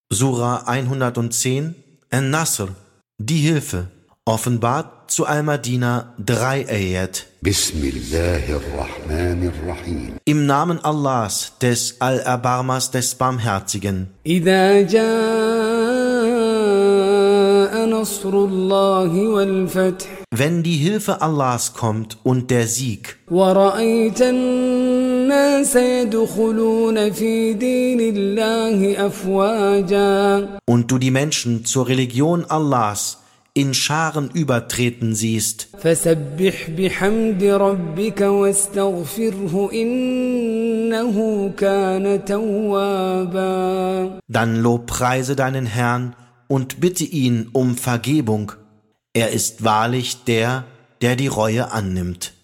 Sura 110, An-Nasr, die Hilfe, offenbart zu Al-Madina 3 Ayat. Bismillahirrahmanirrahim. Im Namen Allahs, des Allerbarmers, des Barmherzigen. إذا جاء نصر الله والفتح Wenn die Hilfe Allahs kommt und der Sieg ورأيت الناس يدخلون في دين الله أفواجا und du die Menschen zur Religion Allahs in Scharen übertreten siehst, فسبح بحمد ربك واستغفره إنه كان توابا. dann lobpreise deinen Herrn und bitte ihn um Vergebung. Er ist wahrlich der, der die Reue annimmt.